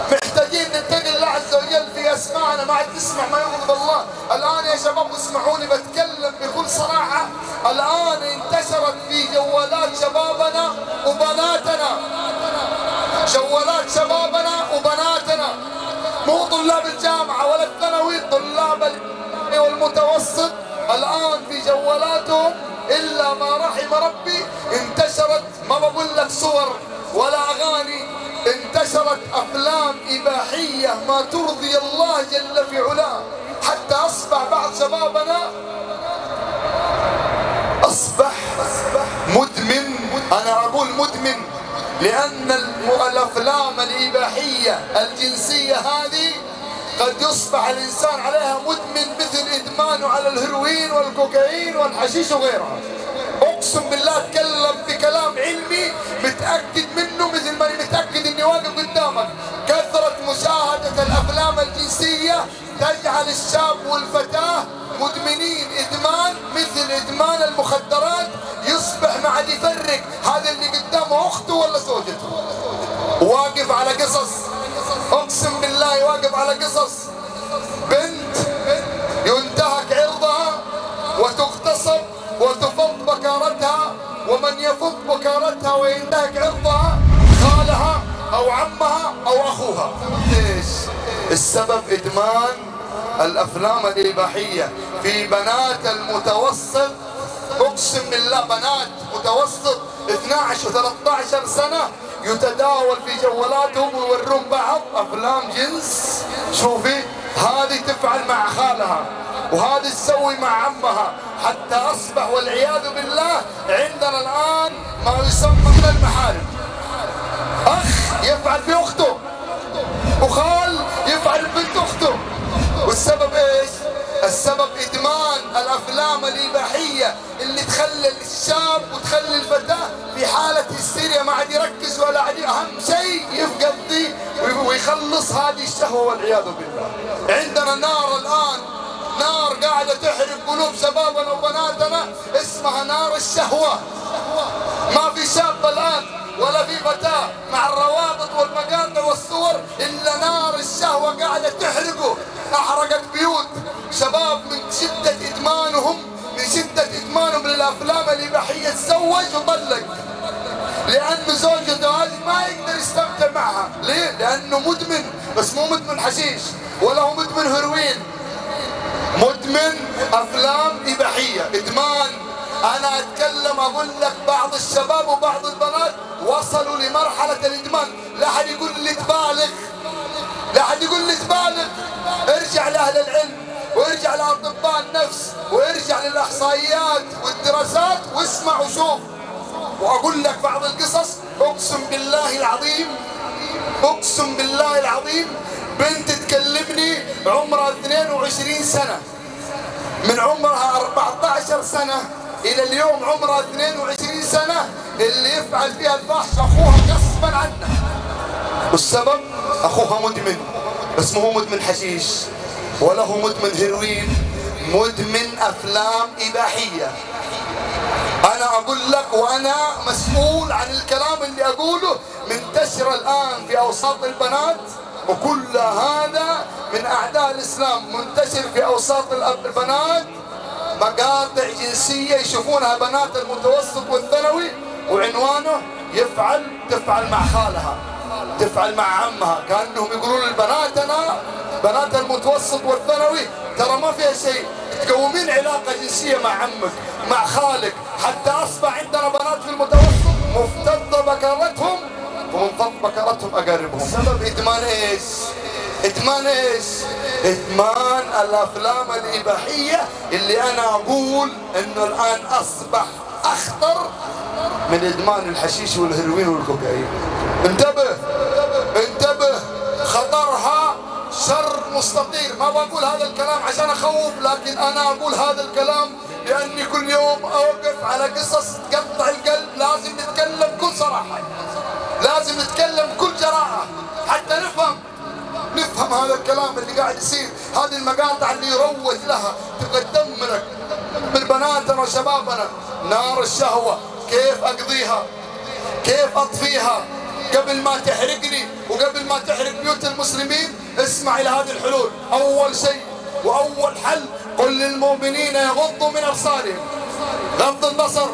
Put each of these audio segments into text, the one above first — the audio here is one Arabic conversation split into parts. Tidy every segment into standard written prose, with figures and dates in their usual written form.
محتاجين نتقي الله عز وجل في اسماعنا، ما عاد نسمع ما يغضب الله. الان يا شباب اسمعوني بتكلم بكل صراحه، الان انتشرت في جوالات شبابنا وبناتنا، جوالات شبابنا وبناتنا، مو طلاب الجامعه ولا الثانوي، طلاب والمتوسط الان في جوالاتهم الا ما رحم ربي انتشرت، ما بقول لك صور ولا اغاني، انتشرت افلام اباحيه ما ترضي الله جل في علاه، حتى اصبح بعض شبابنا اصبح مدمن. انا اقول مدمن لان الافلام الاباحيه الجنسيه هذه قد يصبح الانسان عليها مدمن مثل ادمانه على الهيروين والكوكايين والحشيش وغيرها. اقسم بالله اتكلم بكلام علمي متاكد منه، مثل ما متاكد اني واقف قدامك. كثره مشاهده الافلام الجنسيه تجعل الشاب والفتاه مدمنين ادمان مثل ادمان المخدرات، يصبح ما عاد يفرق هذا اللي قدامه اخته ولا زوجته. واقف على قصص، اقسم بالله واقف على قصص بنت ينتهك عرضها وتغتصب وتفض بكارتها، ومن يفض بكارتها وينتهك عرضها خالها او عمها او اخوها. ليش؟ السبب ادمان الافلام الاباحيه في بنات المتوسط. اقسم بالله بنات متوسط 12 و13 سنه يتداول في جوالاتهم ويورون بعض افلام جنس. شوفي هذه تفعل مع خالها وهذه تسوي مع عمها، حتى اصبح والعياذ بالله عندنا الان ما يسمى من المحارم. اخ يفعل في اخته وخال يفعل بنت اخته، والسبب ايش؟ السبب ادمان الافلام الاباحيه اللي تخلي الشاب وتخلي الفتاه في حاله هستيريا، ما عاد يركز ولا عاد، اهم شيء يفقد ذي ويخلص هذه الشهوه والعياذ بالله. عندنا نار الان، نار قاعده تحرق قلوب شبابنا وبناتنا، اسمها نار الشهوه. ما في شاب الان ولا في فتاه مع الروابط والمقاطع والصور الا نار الشهوه قاعده تحرقه. احرقت بيوت شباب من شده ادمانهم، للافلام الاباحيه، تزوج وطلق لانه زوجته هذه ما يقدر يستمتع معها. ليه؟ لانه مدمن، بس مو مدمن حشيش ولا هو مدمن هيروين، مدمن افلام اباحيه، ادمان. انا اتكلم اقول لك بعض الشباب وبعض البنات وصلوا لمرحله الادمان. لا احد يقول لي تبالغ، لا احد يقول لي تبالغ. ارجع لاهل العلم وارجع لاطباء النفس وارجع للاحصائيات والدراسات واسمع وشوف. واقول لك بعض القصص، اقسم بالله العظيم، اقسم بالله العظيم، بنت تكلمني عمرها 22 سنه، من عمرها 14 سنه الى اليوم عمرها 22 سنه اللي يفعل فيها الفحش اخوها غصبا عنها. والسبب اخوها مدمن، بس مو مدمن حشيش ولا هو مدمن هيروين، مدمن افلام اباحيه. انا اقول لك وانا مسؤول عن الكلام اللي اقوله، منتشر الان في اوساط البنات، وكل هذا من اعداء الاسلام. منتشر في اوساط البنات مقاطع جنسيه يشوفونها بنات المتوسط والثانوي، وعنوانه تفعل مع خالها، تفعل مع عمها، كانهم يقولون لبناتنا بنات المتوسط والثانوي ترى ما فيها شيء، تقومين علاقه جنسيه مع عمك مع خالك، حتى اصبح عندنا بنات في المتوسط مفتضه بكرتهم ومنفض بكرتهم اقاربهم. سبب ادمان ايش؟ ادمان ايش؟ ادمان الافلام الاباحيه اللي انا اقول انه الان اصبح اخطر من ادمان الحشيش والهيروين والكوكايين. انتبه انتبه، خطرها شر مستطير. ما بقول هذا الكلام عشان اخوف، لكن انا اقول هذا الكلام لاني كل يوم اوقف على قصص تقطع القلب. لازم نتكلم بكل صراحه، لازم نتكلم بكل جراءه حتى نفهم هذا الكلام اللي قاعد يصير، هذه المقاطع اللي يروج لها تقدمنا من بناتنا وشبابنا. نار الشهوه كيف اقضيها؟ كيف اطفيها؟ قبل ما تحرقني وقبل ما تحرق بيوت المسلمين اسمع إلى هذه الحلول. أول شيء وأول حل، قل للمؤمنين يغضوا من أبصارهم، غض البصر،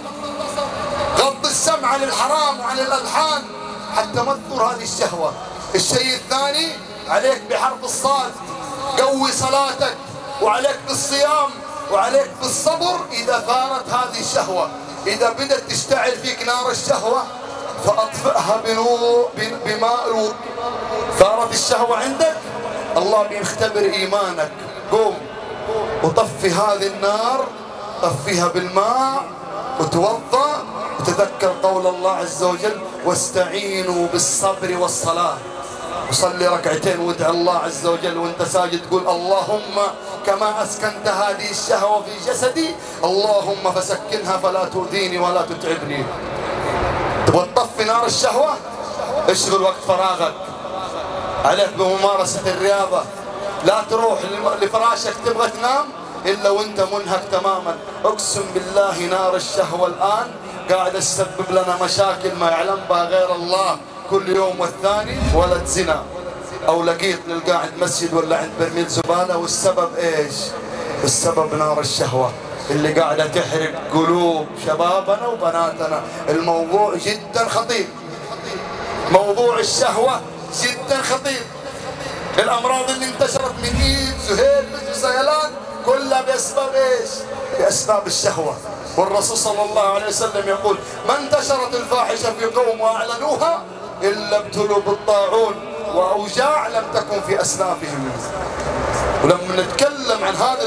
غض السمع عن الحرام وعن الألحان حتى ما تثور هذه الشهوة. الشيء الثاني، عليك بحرف الصاد، قوي صلاتك، وعليك بالصيام، وعليك بالصبر إذا ثارت هذه الشهوة. إذا بدأت تشتعل فيك نار الشهوة فأطفئها بماء. ثارت الشهوة عندك، الله بيختبر إيمانك. قوم وطفي هذه النار، طفيها بالماء وتوضأ، وتذكر قول الله عز وجل واستعينوا بالصبر والصلاة. وصلي ركعتين وادعي الله عز وجل وانت ساجد، تقول اللهم كما أسكنت هذه الشهوة في جسدي اللهم فسكنها فلا تؤذيني ولا تتعبني. تبغى تطفي نار الشهوة؟ اشغل وقت فراغك، عليك بممارسة الرياضة. لا تروح لفراشك تبغى تنام إلا وانت منهك تماما. اقسم بالله نار الشهوة الآن قاعدة تسبب لنا مشاكل ما يعلم بها غير الله. كل يوم والثاني ولد زنا أو لقيط نلقاه عند مسجد ولا عند برميل زبالة. والسبب إيش؟ السبب نار الشهوة اللي قاعدة تحرق قلوب شبابنا وبناتنا. الموضوع جدا خطير، موضوع الشهوة جدا خطير. الأمراض اللي انتشرت من إيد زهير وسيلان كلها بأسباب إيش؟ بأسباب الشهوة. والرسول صلى الله عليه وسلم يقول ما انتشرت الفاحشة في قوم وأعلنوها إلا ابتلوا بالطاعون وأوجاع لم تكن في أسلافهم. ولما نتكلم عن هذه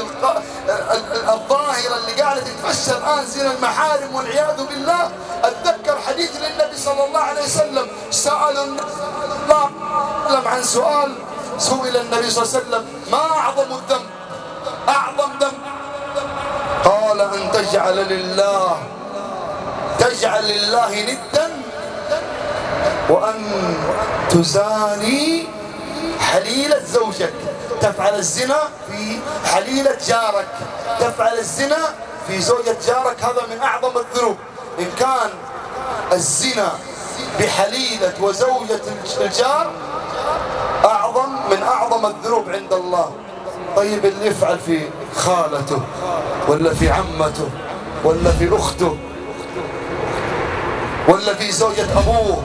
الظاهرة اللي قاعدة تتفشى الآن، زنا المحارم والعياذ بالله، أتذكر حديث للنبي صلى الله عليه وسلم. سأل الله عن سؤال، سئل النبي صلى الله عليه وسلم ما أعظم الذنب؟ أعظم ذنب قال أن تجعل لله ندا وأن تزاني حليلة زوجك. تفعل الزنا في حليلة جارك، تفعل الزنا في زوجة جارك، هذا من أعظم الذنوب. إن كان الزنا بحليلة وزوجة الجار أعظم من أعظم الذنوب عند الله. طيب اللي يفعل في خالته ولا في عمته ولا في أخته ولا في زوجة أبوه،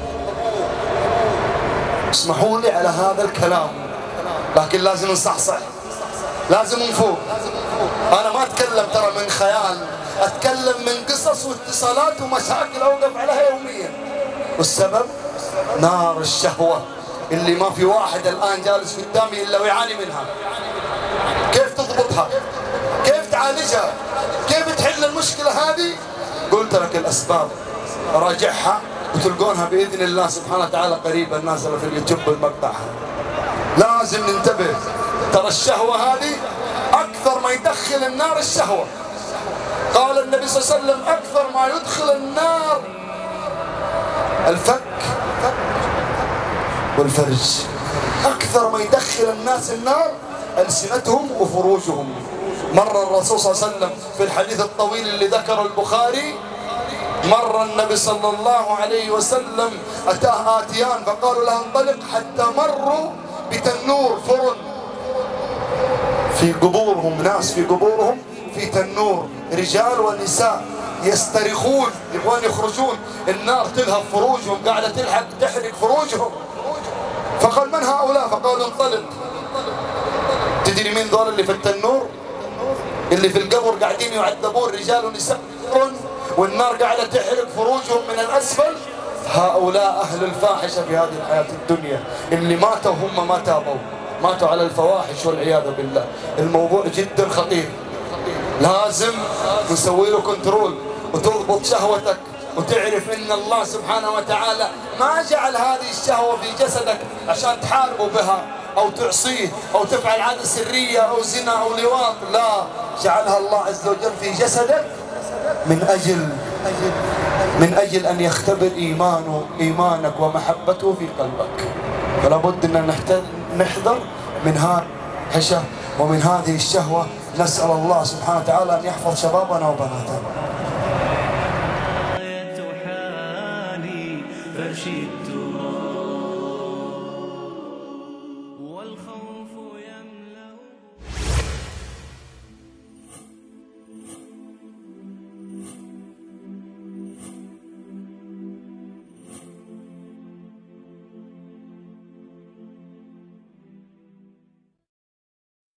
اسمحوا لي على هذا الكلام لكن لازم نصحصح، لازم نفوق. أنا ما أتكلم ترى من خيال، أتكلم من قصص واتصالات ومشاكل أوقف عليها يوميا. والسبب نار الشهوة اللي ما في واحد الآن جالس قدامي إلا ويعاني منها. كيف تضبطها؟ كيف تعالجها؟ كيف تحل المشكلة هذه؟ قلت لك الأسباب، راجعها وتلقونها بإذن الله سبحانه وتعالى قريبا نازلة في اليوتيوب بالمقطعها. لازم ننتبه، ترى الشهوة هذه أكثر ما يدخل النار الشهوة. قال النبي صلى الله عليه وسلم أكثر ما يدخل النار الفك والفرج. أكثر ما يدخل الناس النار ألسنتهم وفروجهم. مر الرسول صلى الله عليه وسلم في الحديث الطويل اللي ذكره البخاري، مر النبي صلى الله عليه وسلم أتاه آتيان فقالوا له انطلق، حتى مروا بتنور فرن في قبورهم، ناس في قبورهم في تنور، رجال ونساء يسترخون يبغون يخرجون، النار تلهب فروجهم، قاعدة تحرق فروجهم. فقال من هؤلاء؟ فقالوا انطلق. تدري مين ذول اللي في التنور؟ اللي في القبر قاعدين يعذبون رجال ونساء والنار قاعدة تحرق فروجهم من الأسفل. هؤلاء أهل الفاحشة في هذه الحياة الدنيا اللي ماتوا هم ما تابوا، ماتوا على الفواحش والعياذ بالله. الموضوع جدا خطير، لازم نسوي له كنترول وتضبط شهوتك وتعرف ان الله سبحانه وتعالى ما جعل هذه الشهوة في جسدك عشان تحاربه بها او تعصيه او تفعل عادة سرية او زنا او لواط، لا، جعلها الله عز وجل في جسدك من أجل أن يختبر إيمانك ومحبته في قلبك. فلا بد أن نحذر من هذا الحشة ومن هذه الشهوة. نسأل الله سبحانه وتعالى أن يحفظ شبابنا وبناتنا. فرش التراب والخوف